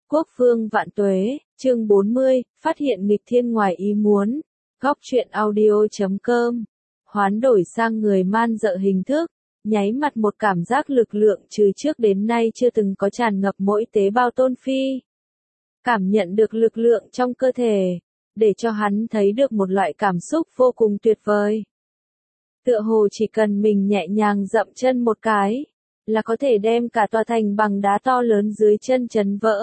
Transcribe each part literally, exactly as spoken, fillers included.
Quốc vương vạn tuế, chương bốn mươi, phát hiện nghịch thiên ngoài ý muốn. Góc truyện audio chấm com. Hoán đổi sang người man dợ hình thức, nháy mặt một cảm giác lực lượng trừ trước đến nay chưa từng có tràn ngập mỗi tế bào Tôn Phi. Cảm nhận được lực lượng trong cơ thể, để cho hắn thấy được một loại cảm xúc vô cùng tuyệt vời. Tựa hồ chỉ cần mình nhẹ nhàng dậm chân một cái, là có thể đem cả tòa thành bằng đá to lớn dưới chân chấn vỡ.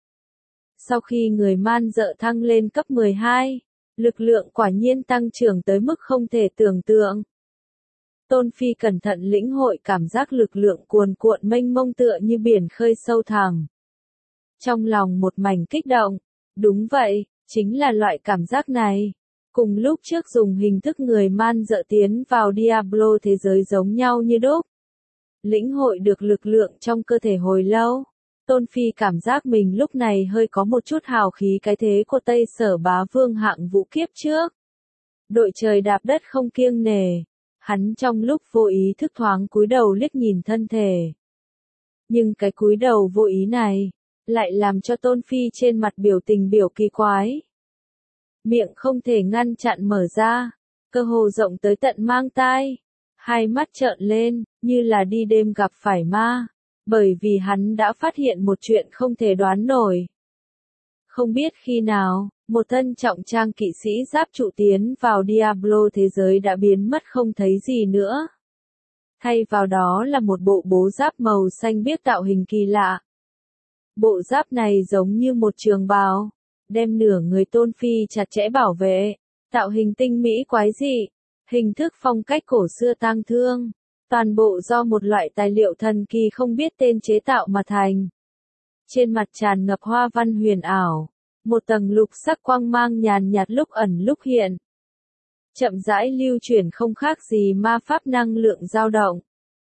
Sau khi người man dợ thăng lên cấp mười hai, lực lượng quả nhiên tăng trưởng tới mức không thể tưởng tượng. Tôn Phi cẩn thận lĩnh hội cảm giác lực lượng cuồn cuộn mênh mông tựa như biển khơi sâu thẳm. Trong lòng một mảnh kích động, đúng vậy, chính là loại cảm giác này. Cùng lúc trước dùng hình thức người man dợ tiến vào Diablo thế giới giống nhau như đúc. Lĩnh hội được lực lượng trong cơ thể hồi lâu. Tôn Phi cảm giác mình lúc này hơi có một chút hào khí cái thế của Tây Sở Bá Vương hạng vũ kiếp trước. Đội trời đạp đất không kiêng nề. Hắn trong lúc vô ý thức thoáng cúi đầu liếc nhìn thân thể. Nhưng cái cúi đầu vô ý này, lại làm cho Tôn Phi trên mặt biểu tình biểu kỳ quái. Miệng không thể ngăn chặn mở ra, cơ hồ rộng tới tận mang tai. Hai mắt trợn lên, như là đi đêm gặp phải ma. Bởi vì hắn đã phát hiện một chuyện không thể đoán nổi. Không biết khi nào, một thân trọng trang kỵ sĩ giáp trụ tiến vào Diablo thế giới đã biến mất không thấy gì nữa. Thay vào đó là một bộ bố giáp màu xanh biếc tạo hình kỳ lạ. Bộ giáp này giống như một trường bào, đem nửa người Tôn Phi chặt chẽ bảo vệ, tạo hình tinh mỹ quái dị, hình thức phong cách cổ xưa tang thương. Toàn bộ do một loại tài liệu thần kỳ không biết tên chế tạo mà thành. Trên mặt tràn ngập hoa văn huyền ảo, một tầng lục sắc quang mang nhàn nhạt lúc ẩn lúc hiện. Chậm rãi lưu chuyển không khác gì ma pháp năng lượng dao động.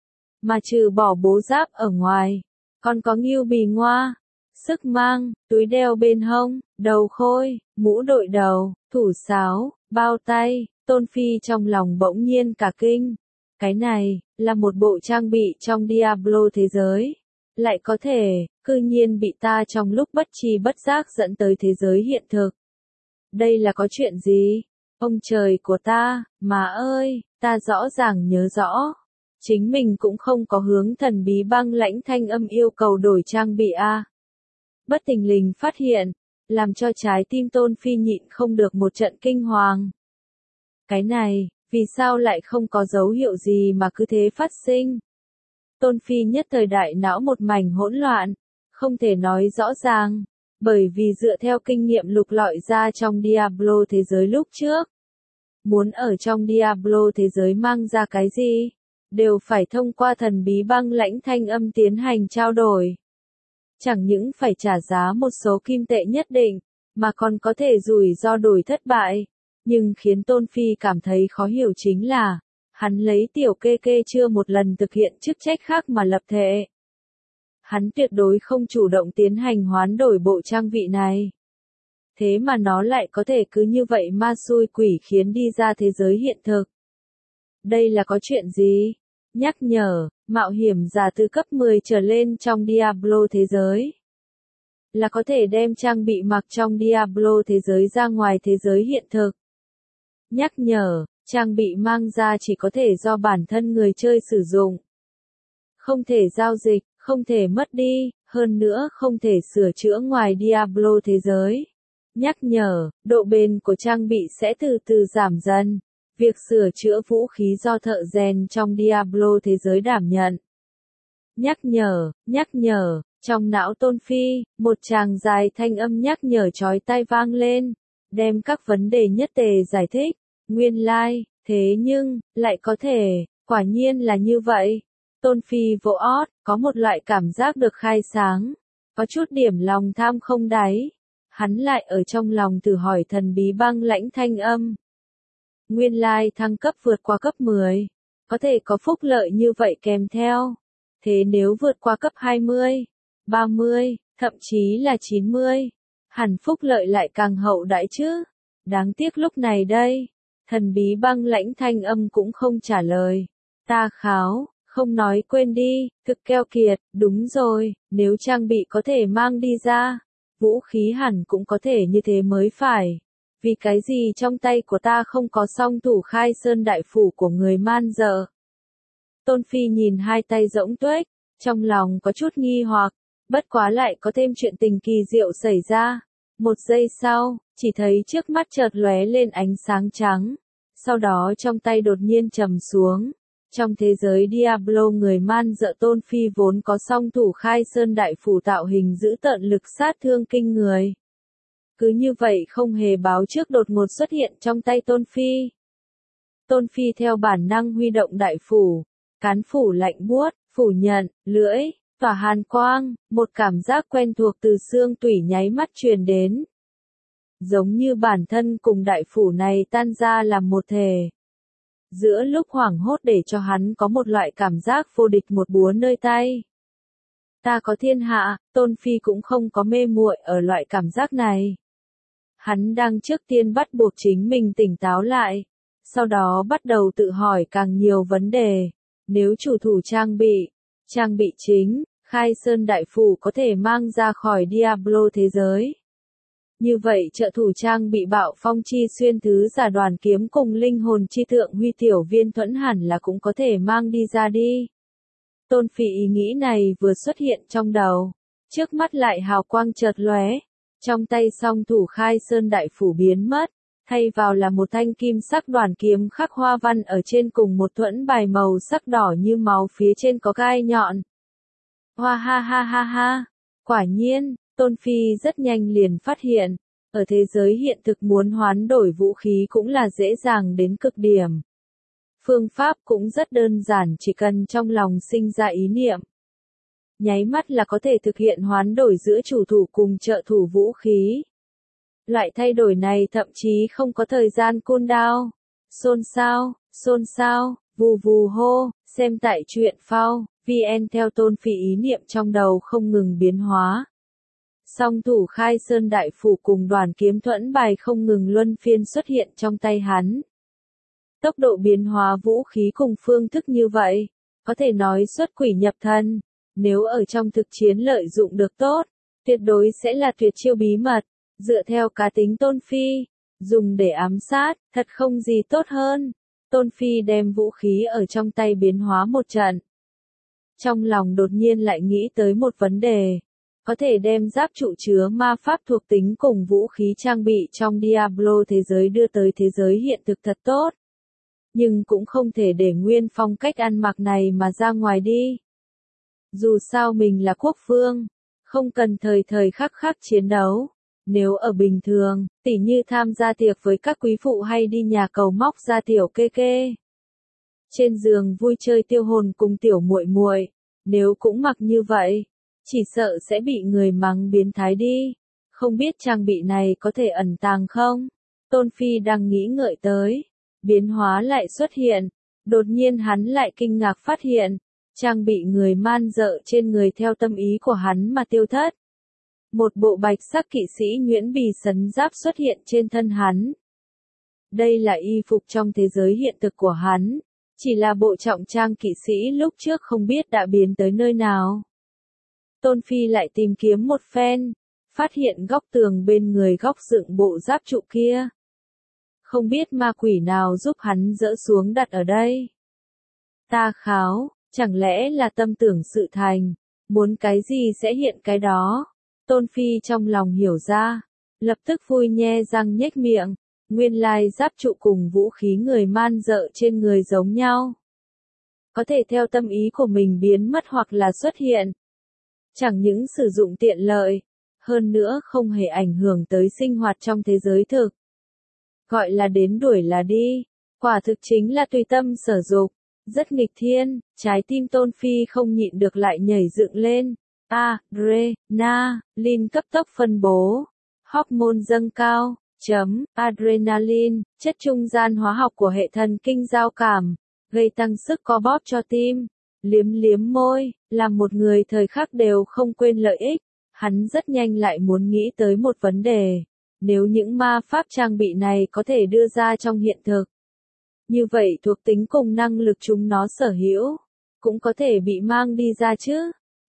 Mà trừ bỏ bố giáp ở ngoài, còn có ngưu bì ngoa, sức mang, túi đeo bên hông, đầu khôi, mũ đội đầu, thủ sáo, bao tay. Tôn Phi trong lòng bỗng nhiên cả kinh. Cái này, là một bộ trang bị trong Diablo thế giới. Lại có thể, cư nhiên bị ta trong lúc bất tri bất giác dẫn tới thế giới hiện thực. Đây là có chuyện gì? Ông trời của ta, má ơi, ta rõ ràng nhớ rõ. Chính mình cũng không có hướng thần bí băng lãnh thanh âm yêu cầu đổi trang bị a. Bất tình lình phát hiện, làm cho trái tim Tôn Phi nhịn không được một trận kinh hoàng. Cái này, vì sao lại không có dấu hiệu gì mà cứ thế phát sinh? Tôn Phi nhất thời đại não một mảnh hỗn loạn, không thể nói rõ ràng, bởi vì dựa theo kinh nghiệm lục lọi ra trong Diablo thế giới lúc trước. Muốn ở trong Diablo thế giới mang ra cái gì, đều phải thông qua thần bí băng lãnh thanh âm tiến hành trao đổi. Chẳng những phải trả giá một số kim tệ nhất định, mà còn có thể rủi ro đổi thất bại. Nhưng khiến Tôn Phi cảm thấy khó hiểu chính là, hắn lấy tiểu kê kê chưa một lần thực hiện chức trách khác mà lập thể. Hắn tuyệt đối không chủ động tiến hành hoán đổi bộ trang bị này. Thế mà nó lại có thể cứ như vậy ma xui quỷ khiến đi ra thế giới hiện thực. Đây là có chuyện gì? Nhắc nhở, mạo hiểm giả từ cấp mười trở lên trong Diablo thế giới. Là có thể đem trang bị mặc trong Diablo thế giới ra ngoài thế giới hiện thực. Nhắc nhở, trang bị mang ra chỉ có thể do bản thân người chơi sử dụng. Không thể giao dịch, không thể mất đi, hơn nữa không thể sửa chữa ngoài Diablo thế giới. Nhắc nhở, độ bền của trang bị sẽ từ từ giảm dần. Việc sửa chữa vũ khí do thợ rèn trong Diablo thế giới đảm nhận. Nhắc nhở, nhắc nhở, trong não Tôn Phi, một tràng dài thanh âm nhắc nhở chói tai vang lên, đem các vấn đề nhất tề giải thích. Nguyên lai, like, thế nhưng, lại có thể, quả nhiên là như vậy. Tôn Phi vỗ ót, có một loại cảm giác được khai sáng, có chút điểm lòng tham không đáy. Hắn lại ở trong lòng thử hỏi thần bí băng lãnh thanh âm. Nguyên lai like, thăng cấp vượt qua cấp mười, có thể có phúc lợi như vậy kèm theo. Thế nếu vượt qua cấp hai mươi, ba mươi, thậm chí là chín mươi, hẳn phúc lợi lại càng hậu đãi chứ. Đáng tiếc lúc này đây. Thần bí băng lãnh thanh âm cũng không trả lời. Ta kháo, không nói quên đi, thực keo kiệt, đúng rồi, nếu trang bị có thể mang đi ra, vũ khí hẳn cũng có thể như thế mới phải. Vì cái gì trong tay của ta không có song thủ khai sơn đại phủ của người man dợ? Tôn Phi nhìn hai tay rỗng tuếch, trong lòng có chút nghi hoặc, bất quá lại có thêm chuyện tình kỳ diệu xảy ra. Một giây sau, chỉ thấy trước mắt chợt lóe lên ánh sáng trắng, sau đó trong tay đột nhiên trầm xuống. Trong thế giới Diablo người man dợ Tôn Phi vốn có song thủ khai sơn đại phủ tạo hình giữ tợn lực sát thương kinh người. Cứ như vậy không hề báo trước đột ngột xuất hiện trong tay Tôn Phi. Tôn Phi theo bản năng huy động đại phủ, cán phủ lạnh buốt, phủ nhận, lưỡi, tỏa hàn quang, một cảm giác quen thuộc từ xương tủy nháy mắt truyền đến. Giống như bản thân cùng đại phủ này tan ra làm một thể. Giữa lúc hoảng hốt để cho hắn có một loại cảm giác vô địch một búa nơi tay. Ta có thiên hạ, Tôn Phi cũng không có mê muội ở loại cảm giác này. Hắn đang trước tiên bắt buộc chính mình tỉnh táo lại, sau đó bắt đầu tự hỏi càng nhiều vấn đề. Nếu chủ thủ trang bị, trang bị chính, khai sơn đại phủ có thể mang ra khỏi Diablo thế giới. Như vậy trợ thủ trang bị bạo phong chi xuyên thứ giả đoàn kiếm cùng linh hồn chi thượng huy tiểu viên thuẫn hẳn là cũng có thể mang đi ra đi. Tôn Phi ý nghĩ này vừa xuất hiện trong đầu, trước mắt lại hào quang chợt lóe, trong tay song thủ khai sơn đại phủ biến mất, thay vào là một thanh kim sắc đoàn kiếm khắc hoa văn ở trên cùng một thuẫn bài màu sắc đỏ như máu phía trên có gai nhọn. Hoa ha ha ha ha, quả nhiên, Tôn Phi rất nhanh liền phát hiện, ở thế giới hiện thực muốn hoán đổi vũ khí cũng là dễ dàng đến cực điểm. Phương pháp cũng rất đơn giản, chỉ cần trong lòng sinh ra ý niệm. Nháy mắt là có thể thực hiện hoán đổi giữa chủ thủ cùng trợ thủ vũ khí. Loại thay đổi này thậm chí không có thời gian cooldown. Xôn xao, xôn xao, vù vù hô, xem tại truyện phao, vn theo Tôn Phi ý niệm trong đầu không ngừng biến hóa. Song thủ khai sơn đại phủ cùng đoàn kiếm thuẫn bài không ngừng luân phiên xuất hiện trong tay hắn. Tốc độ biến hóa vũ khí cùng phương thức như vậy, có thể nói xuất quỷ nhập thần. Nếu ở trong thực chiến lợi dụng được tốt, tuyệt đối sẽ là tuyệt chiêu bí mật. Dựa theo cá tính Tôn Phi, dùng để ám sát, thật không gì tốt hơn. Tôn Phi đem vũ khí ở trong tay biến hóa một trận. Trong lòng đột nhiên lại nghĩ tới một vấn đề. Có thể đem giáp trụ chứa ma pháp thuộc tính cùng vũ khí trang bị trong Diablo thế giới đưa tới thế giới hiện thực thật tốt. Nhưng cũng không thể để nguyên phong cách ăn mặc này mà ra ngoài đi. Dù sao mình là quốc vương, không cần thời thời khắc khắc chiến đấu. Nếu ở bình thường, tỉ như tham gia tiệc với các quý phụ hay đi nhà cầu móc ra tiểu kê kê. Trên giường vui chơi tiêu hồn cùng tiểu muội muội, nếu cũng mặc như vậy, chỉ sợ sẽ bị người mắng biến thái đi. Không biết trang bị này có thể ẩn tàng không? Tôn Phi đang nghĩ ngợi tới. Biến hóa lại xuất hiện. Đột nhiên hắn lại kinh ngạc phát hiện. Trang bị người man dợ trên người theo tâm ý của hắn mà tiêu thất. Một bộ bạch sắc kỵ sĩ nhuyễn bì sấn giáp xuất hiện trên thân hắn. Đây là y phục trong thế giới hiện thực của hắn. Chỉ là bộ trọng trang kỵ sĩ lúc trước không biết đã biến tới nơi nào. Tôn Phi lại tìm kiếm một phen, phát hiện góc tường bên người góc dựng bộ giáp trụ kia. Không biết ma quỷ nào giúp hắn dỡ xuống đặt ở đây. Ta kháo, chẳng lẽ là tâm tưởng sự thành, muốn cái gì sẽ hiện cái đó. Tôn Phi trong lòng hiểu ra, lập tức vui nhe răng nhếch miệng, nguyên lai giáp trụ cùng vũ khí người man dợ trên người giống nhau. Có thể theo tâm ý của mình biến mất hoặc là xuất hiện. Chẳng những sử dụng tiện lợi, hơn nữa không hề ảnh hưởng tới sinh hoạt trong thế giới thực. Gọi là đến đuổi là đi, quả thực chính là tùy tâm sở dục, rất nghịch thiên, trái tim Tôn Phi không nhịn được lại nhảy dựng lên. A, Dre, Na, Lin cấp tốc phân bố, hormone dâng cao, chấm, adrenaline, chất trung gian hóa học của hệ thần kinh giao cảm, gây tăng sức co bóp cho tim. Liếm liếm môi, làm một người thời khắc đều không quên lợi ích, hắn rất nhanh lại muốn nghĩ tới một vấn đề. Nếu những ma pháp trang bị này có thể đưa ra trong hiện thực, như vậy thuộc tính cùng năng lực chúng nó sở hữu, cũng có thể bị mang đi ra chứ.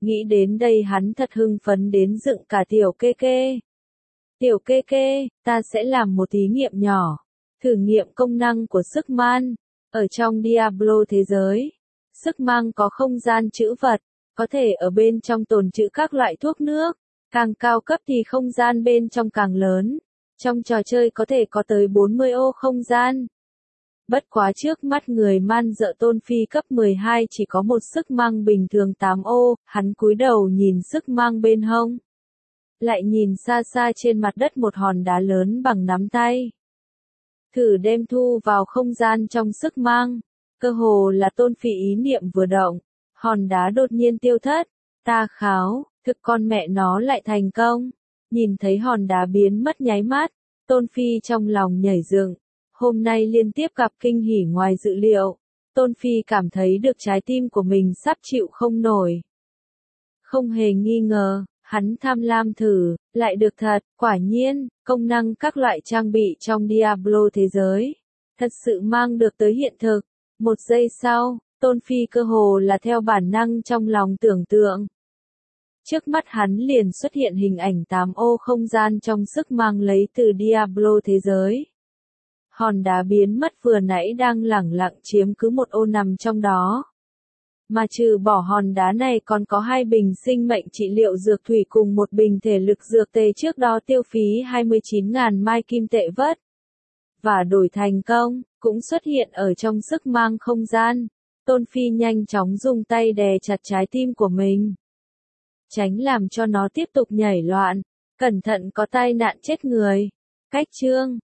Nghĩ đến đây hắn thật hưng phấn đến dựng cả tiểu kê kê. Tiểu kê kê, ta sẽ làm một thí nghiệm nhỏ. Thử nghiệm công năng của sức man. Ở trong Diablo thế giới, sức mang có không gian trữ vật, có thể ở bên trong tồn trữ các loại thuốc nước. Càng cao cấp thì không gian bên trong càng lớn. Trong trò chơi có thể có tới bốn mươi ô không gian. Bất quá trước mắt người man dợ Tôn Phi cấp mười hai chỉ có một sức mang bình thường tám ô, hắn cúi đầu nhìn sức mang bên hông. Lại nhìn xa xa trên mặt đất một hòn đá lớn bằng nắm tay. Thử đem thu vào không gian trong sức mang. Cơ hồ là Tôn Phi ý niệm vừa động. Hòn đá đột nhiên tiêu thất. Ta kháo, thực con mẹ nó lại thành công. Nhìn thấy hòn đá biến mất nháy mắt. Tôn Phi trong lòng nhảy dựng. Hôm nay liên tiếp gặp kinh hỉ ngoài dự liệu. Tôn Phi cảm thấy được trái tim của mình sắp chịu không nổi. Không hề nghi ngờ, hắn tham lam thử, lại được thật, quả nhiên, công năng các loại trang bị trong Diablo thế giới. Thật sự mang được tới hiện thực. Một giây sau, Tôn Phi cơ hồ là theo bản năng trong lòng tưởng tượng. Trước mắt hắn liền xuất hiện hình ảnh tám ô không gian trong sức mang lấy từ Diablo thế giới. Hòn đá biến mất vừa nãy đang lẳng lặng chiếm cứ một ô nằm trong đó. Mà trừ bỏ hòn đá này còn có hai bình sinh mệnh trị liệu dược thủy cùng một bình thể lực dược tề trước đó tiêu phí hai mươi chín nghìn mai kim tệ vất. Và đổi thành công, cũng xuất hiện ở trong sức mang không gian. Tôn Phi nhanh chóng dùng tay đè chặt trái tim của mình. Tránh làm cho nó tiếp tục nhảy loạn. Cẩn thận có tai nạn chết người. Cách chương